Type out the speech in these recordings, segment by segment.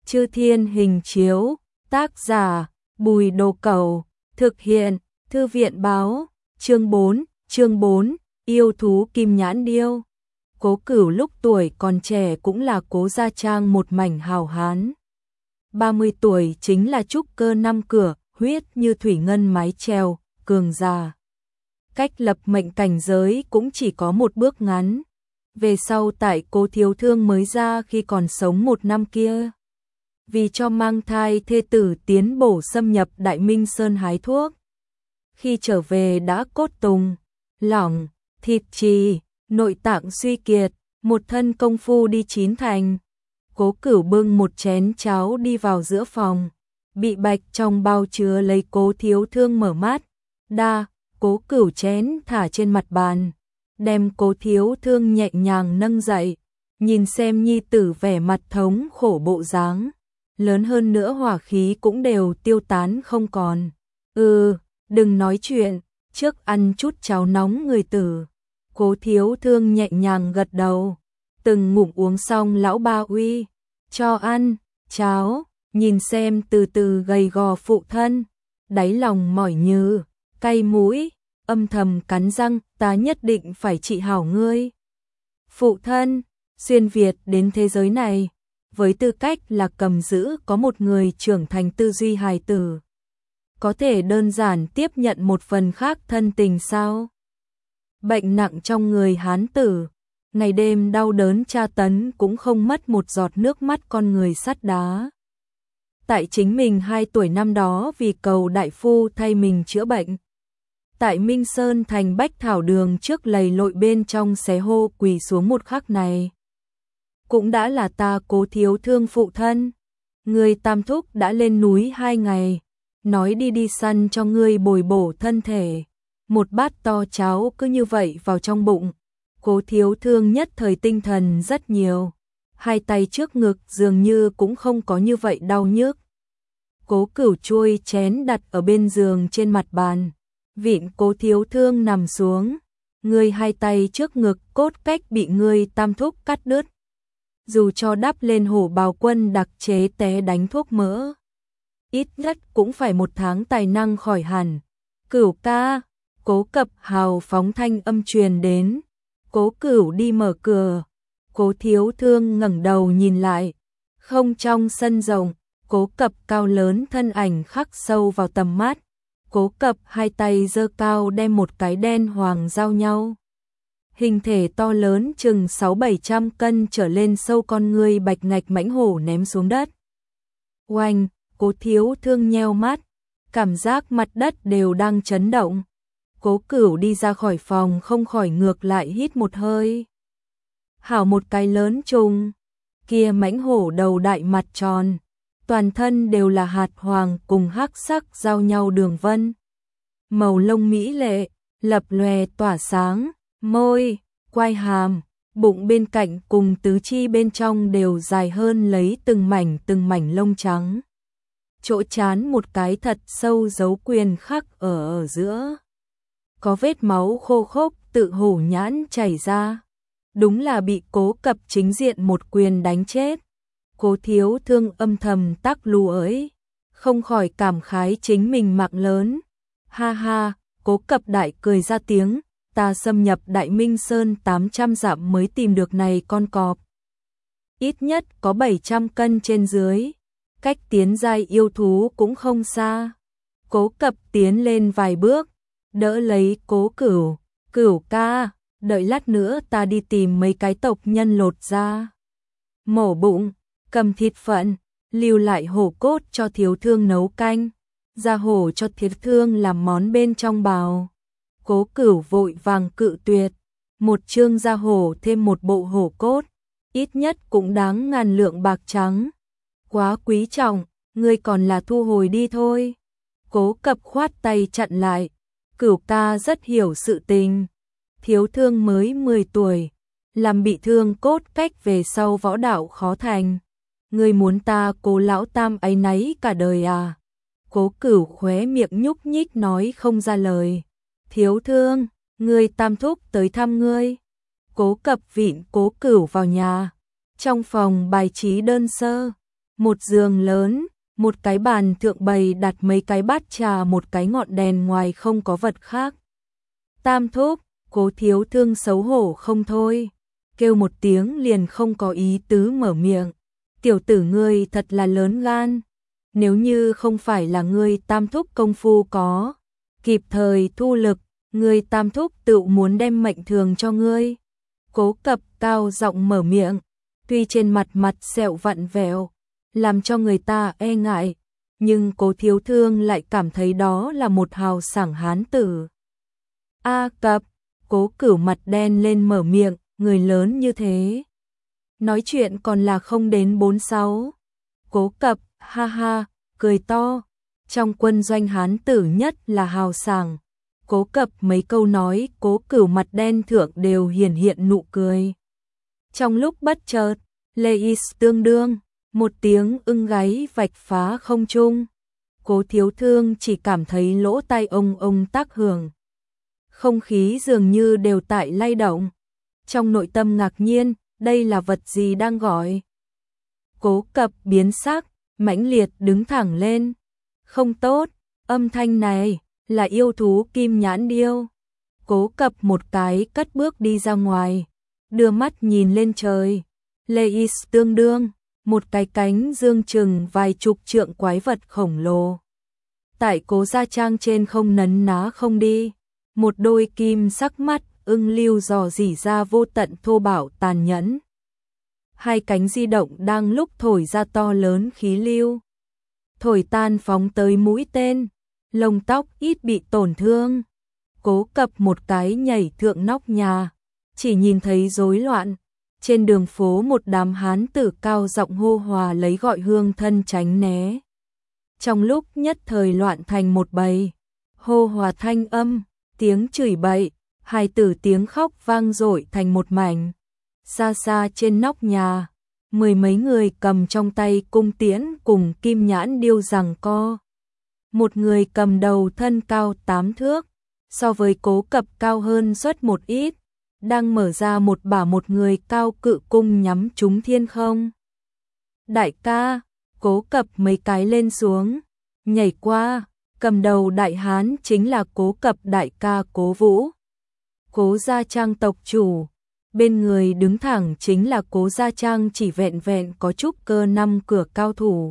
Chư Thiên Hình Chiếu, tác giả, Bùi Đồ Cẩu, thực hiện, Thư viện báo, chương 4, yêu thú kim nhãn điêu. Cố Cửu lúc tuổi còn trẻ cũng là Cố gia trang một mảnh hào hán. 30 tuổi chính là trúc cơ năm cửa, huyết như thủy ngân mái chèo, cường già. Cách lập mệnh cảnh giới cũng chỉ có một bước ngắn. Về sau tại Cố Thiếu Thương mới ra khi còn sống một năm kia. Vì cho mang thai thê tử tiến bổ xâm nhập Đại Minh Sơn hái thuốc. Khi trở về đã cốt tùng, lỏng, thịt trì, nội tạng suy kiệt, một thân công phu đi chín thành. Cố Cửu bưng một chén cháo đi vào giữa phòng, bị bạch trong bao chứa lấy Cố Thiếu Thương mở mắt. Cố Cửu chén thả trên mặt bàn, đem Cố Thiếu Thương nhẹ nhàng nâng dậy, nhìn xem nhi tử vẻ mặt thống khổ bộ dáng, lớn hơn nữa hỏa khí cũng đều tiêu tán không còn. Đừng nói chuyện, trước ăn chút cháo nóng người tử. Cố Thiếu Thương nhẹ nhàng gật đầu, từng ngụm uống xong lão ba uy, cho ăn, cháo, nhìn xem từ từ gầy gò phụ thân, đáy lòng mỏi như, cay mũi, âm thầm cắn răng, ta nhất định phải trị hảo ngươi. Phụ thân, xuyên Việt đến thế giới này, với tư cách là cầm giữ có một người trưởng thành tư duy hài tử. Có thể đơn giản tiếp nhận một phần khác thân tình sao? Bệnh nặng trong người hán tử, ngày đêm đau đớn tra tấn cũng không mất một giọt nước mắt con người sắt đá. Tại chính mình 2 tuổi năm đó vì cầu đại phu thay mình chữa bệnh. Tại Minh Sơn thành Bách Thảo Đường trước lầy lội bên trong xé hô quỳ xuống một khắc này. Cũng đã là ta Cố Thiếu Thương phụ thân. Người tam thúc đã lên núi 2 ngày, nói đi săn cho ngươi bồi bổ thân thể. Một bát to cháo cứ như vậy vào trong bụng. Cố Thiếu Thương nhất thời tinh thần rất nhiều. 2 tay trước ngực dường như cũng không có như vậy đau nhức. Cố Cửu chuôi chén đặt ở bên giường trên mặt bàn. Vịn Cố Thiếu Thương nằm xuống. Ngươi 2 tay trước ngực cốt cách bị ngươi tam thúc cắt đứt. Dù cho đắp lên hổ bào quân đặc chế té đánh thuốc mỡ, ít nhất cũng phải 1 tháng tài năng khỏi hẳn. Cửu ca, Cố Cập hào phóng thanh âm truyền đến. Cố Cửu đi mở cửa. Cố Thiếu Thương ngẩng đầu nhìn lại. Không trong sân rộng, Cố Cập cao lớn thân ảnh khắc sâu vào tầm mắt. Cố Cập 2 tay giơ cao đem một cái đen hoàng giao nhau. Hình thể to lớn chừng 600-700 cân trở lên sâu con người bạch ngạch mãnh hổ ném xuống đất. Oanh, Cố Thiếu Thương nheo mắt, cảm giác mặt đất đều đang chấn động. Cố Cửu đi ra khỏi phòng không khỏi ngược lại hít một hơi. Hảo một cái lớn trùng, kia mãnh hổ đầu đại mặt tròn, toàn thân đều là hạt hoàng cùng hắc sắc giao nhau đường vân. Màu lông mỹ lệ, lập lòe tỏa sáng, môi, quai hàm, bụng bên cạnh cùng tứ chi bên trong đều dài hơn lấy từng mảnh lông trắng. Chỗ trán một cái thật sâu dấu quyền khắc ở giữa. Có vết máu khô khốc tự hổ nhãn chảy ra. Đúng là bị Cố Cập chính diện một quyền đánh chết. Cố Thiếu Thương âm thầm tắc lù ấy, không khỏi cảm khái chính mình mạng lớn. Ha ha, Cố Cập đại cười ra tiếng, ta xâm nhập Đại Minh Sơn 800 dặm mới tìm được này con cọp. Ít nhất có 700 cân trên dưới, cách tiến giai yêu thú cũng không xa. Cố Cập tiến lên vài bước, đỡ lấy Cố Cửu. Cửu ca, đợi lát nữa ta đi tìm mấy cái tộc nhân lột da, mổ bụng, cầm thịt phận, lưu lại hổ cốt cho Thiếu Thương nấu canh, da hổ cho Thiếu Thương làm món bên trong bào. Cố Cửu vội vàng cự tuyệt, một chương da hổ thêm một bộ hổ cốt, ít nhất cũng đáng ngàn lượng bạc trắng. Quá quý trọng, ngươi còn là thu hồi đi thôi. Cố Cập khoát tay chặn lại, Cửu ca rất hiểu sự tình. Thiếu Thương mới 10 tuổi, làm bị thương cốt cách về sau võ đạo khó thành. Ngươi muốn ta Cố lão tam áy náy cả đời à? Cố Cửu khóe miệng nhúc nhích nói không ra lời. Thiếu Thương, ngươi tam thúc tới thăm ngươi. Cố Cập vịn Cố Cửu vào nhà. Trong phòng bài trí đơn sơ, một giường lớn, một cái bàn thượng bày đặt mấy cái bát trà, một cái ngọn đèn, ngoài không có vật khác. Tam thúc, Cố Thiếu Thương xấu hổ không thôi, kêu một tiếng liền không có ý tứ mở miệng. Tiểu tử ngươi thật là lớn gan, nếu như không phải là ngươi Tam thúc công phu có, kịp thời thu lực, ngươi Tam thúc tự muốn đem mệnh thường cho ngươi. Cố Cập cao giọng mở miệng, tuy trên mặt sẹo vặn vẹo, làm cho người ta e ngại, nhưng Cố Thiếu Thương lại cảm thấy đó là một hào sảng hán tử. A Cập, Cố Cửu mặt đen lên mở miệng, người lớn như thế, nói chuyện còn là không đến 46. Cố Cập, ha ha, cười to, trong quân doanh hán tử nhất là hào sảng. Cố Cập mấy câu nói, Cố Cửu mặt đen thượng đều hiển hiện nụ cười. Trong lúc bất chợt, Leis tương đương, một tiếng ưng gáy vạch phá không trung. Cố Thiếu Thương chỉ cảm thấy lỗ tai ông tác hưởng. Không khí dường như đều tại lay động. Trong nội tâm ngạc nhiên, đây là vật gì đang gọi? Cố Cập biến sắc, mãnh liệt đứng thẳng lên. Không tốt, âm thanh này là yêu thú kim nhãn điêu. Cố Cập một cái cất bước đi ra ngoài, đưa mắt nhìn lên trời. Leis tương đương, một cái cánh dương chừng vài chục trượng quái vật khổng lồ. Tại Cố gia trang trên không nấn ná không đi, một đôi kim sắc mắt ưng lưu dò dỉ ra vô tận thô bạo tàn nhẫn. Hai cánh di động đang lúc thổi ra to lớn khí lưu, thổi tan phóng tới mũi tên, lông tóc ít bị tổn thương. Cố Cập một cái nhảy thượng nóc nhà, chỉ nhìn thấy rối loạn. Trên đường phố một đám hán tử cao giọng hô hòa lấy gọi hương thân tránh né. Trong lúc nhất thời loạn thành một bầy, hô hòa thanh âm, tiếng chửi bậy, hài tử tiếng khóc vang dội thành một mảnh. Xa xa trên nóc nhà, mười mấy người cầm trong tay cung tiễn cùng kim nhãn điêu giằng co. Một người cầm đầu thân cao 8 thước, so với Cố Cập cao hơn suất một ít, đang mở ra một bả một người cao cự cung nhắm trúng thiên không. Đại ca, Cố Cập mấy cái lên xuống, nhảy qua, cầm đầu đại hán chính là Cố Cập đại ca Cố Vũ. Cố gia trang tộc chủ, bên người đứng thẳng chính là Cố gia trang chỉ vẹn vẹn có trúc cơ 5 cửa cao thủ.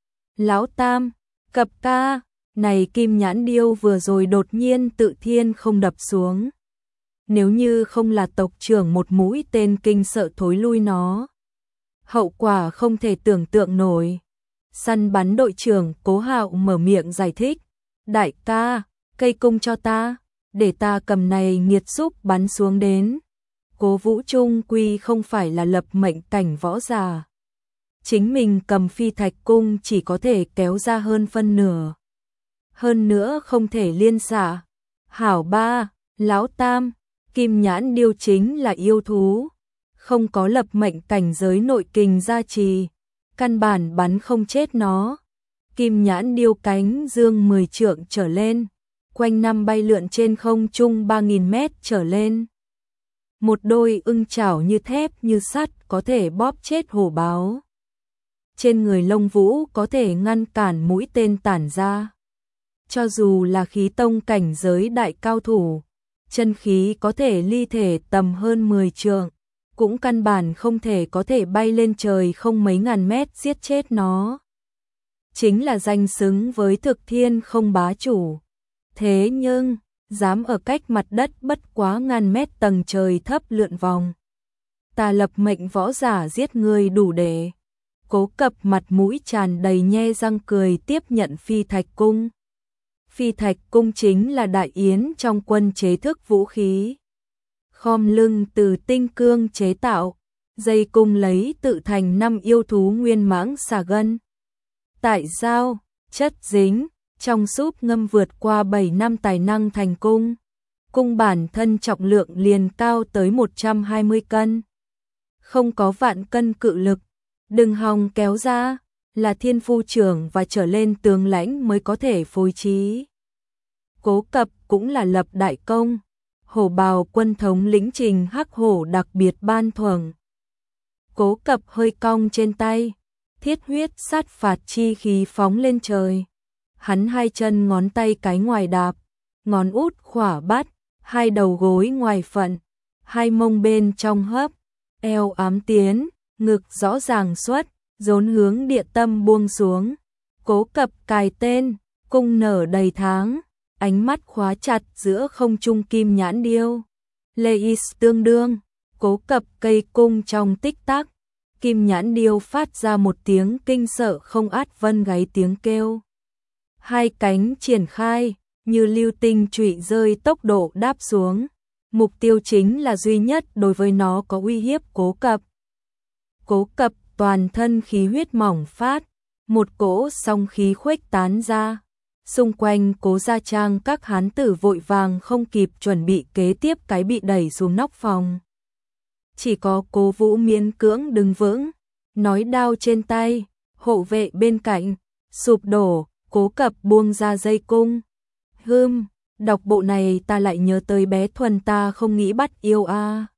Lão Tam, Cập ca, này kim nhãn điêu vừa rồi đột nhiên tự thiên không đập xuống. Nếu như không là tộc trưởng một mũi tên kinh sợ thối lui nó, hậu quả không thể tưởng tượng nổi. Săn bắn đội trưởng Cố Hạo mở miệng giải thích, đại ca, cây cung cho ta, để ta cầm này nghiệt xúc bắn xuống đến. Cố Vũ Trung quy không phải là lập mệnh cảnh võ giả, chính mình cầm phi thạch cung chỉ có thể kéo ra hơn phân nửa, hơn nữa không thể liên xạ. Hảo ba, Lão Tam, kim nhãn điêu chính là yêu thú, không có lập mệnh cảnh giới nội kình gia trì, căn bản bắn không chết nó. Kim nhãn điêu cánh dương 10 trượng trở lên, quanh năm bay lượn trên không trung 3.000 mét trở lên. Một đôi ưng chảo như thép như sắt có thể bóp chết hổ báo. Trên người lông vũ có thể ngăn cản mũi tên tản ra. Cho dù là khí tông cảnh giới đại cao thủ, chân khí có thể ly thể tầm hơn 10 trượng, cũng căn bản không thể có thể bay lên trời không mấy ngàn mét giết chết nó. Chính là danh xứng với thực thiên không bá chủ. Thế nhưng, dám ở cách mặt đất bất quá ngàn mét tầng trời thấp lượn vòng. Ta lập mệnh võ giả giết người đủ để. Cố Cập mặt mũi tràn đầy nhe răng cười tiếp nhận phi thạch cung. Phi thạch cung chính là đại yến trong quân chế thức vũ khí. Khom lưng từ tinh cương chế tạo, dây cung lấy tự thành 5 yêu thú nguyên mãng xà gân. Tại sao, chất dính, trong súp ngâm vượt qua 7 năm tài năng thành cung. Cung bản thân trọng lượng liền cao tới 120 cân. Không có vạn cân cự lực, đừng hòng kéo ra, là thiên phu trưởng và trở lên tướng lãnh mới có thể phối trí. Cố Cập cũng là lập đại công, hổ bào quân thống lĩnh Trình Hắc Hổ đặc biệt ban thưởng. Cố Cập hơi cong trên tay, thiết huyết sát phạt chi khí phóng lên trời. Hắn hai chân ngón tay cái ngoài đạp, ngón út khỏa bát, hai đầu gối ngoài phận, hai mông bên trong hấp, eo ám tiến, ngực rõ ràng xuất, dồn hướng địa tâm buông xuống. Cố Cập cài tên, cung nở đầy tháng, ánh mắt khóa chặt giữa không trung kim nhãn điêu. Leis tương đương, Cố Cập cây cung trong tích tắc, kim nhãn điêu phát ra một tiếng kinh sợ không át vân gáy tiếng kêu. Hai cánh triển khai, như lưu tinh chủy rơi tốc độ đáp xuống. Mục tiêu chính là duy nhất đối với nó có uy hiếp Cố Cập. Cố Cập toàn thân khí huyết mỏng phát, một cỗ song khí khuếch tán ra. Xung quanh Cố gia trang các hán tử vội vàng không kịp chuẩn bị kế tiếp cái bị đẩy xuống nóc phòng. Chỉ có Cố Vũ miễn cưỡng đứng vững, nói đao trên tay, hộ vệ bên cạnh, sụp đổ, Cố Cập buông ra dây cung. Đọc bộ này ta lại nhớ tới bé Thuần ta không nghĩ bắt yêu a.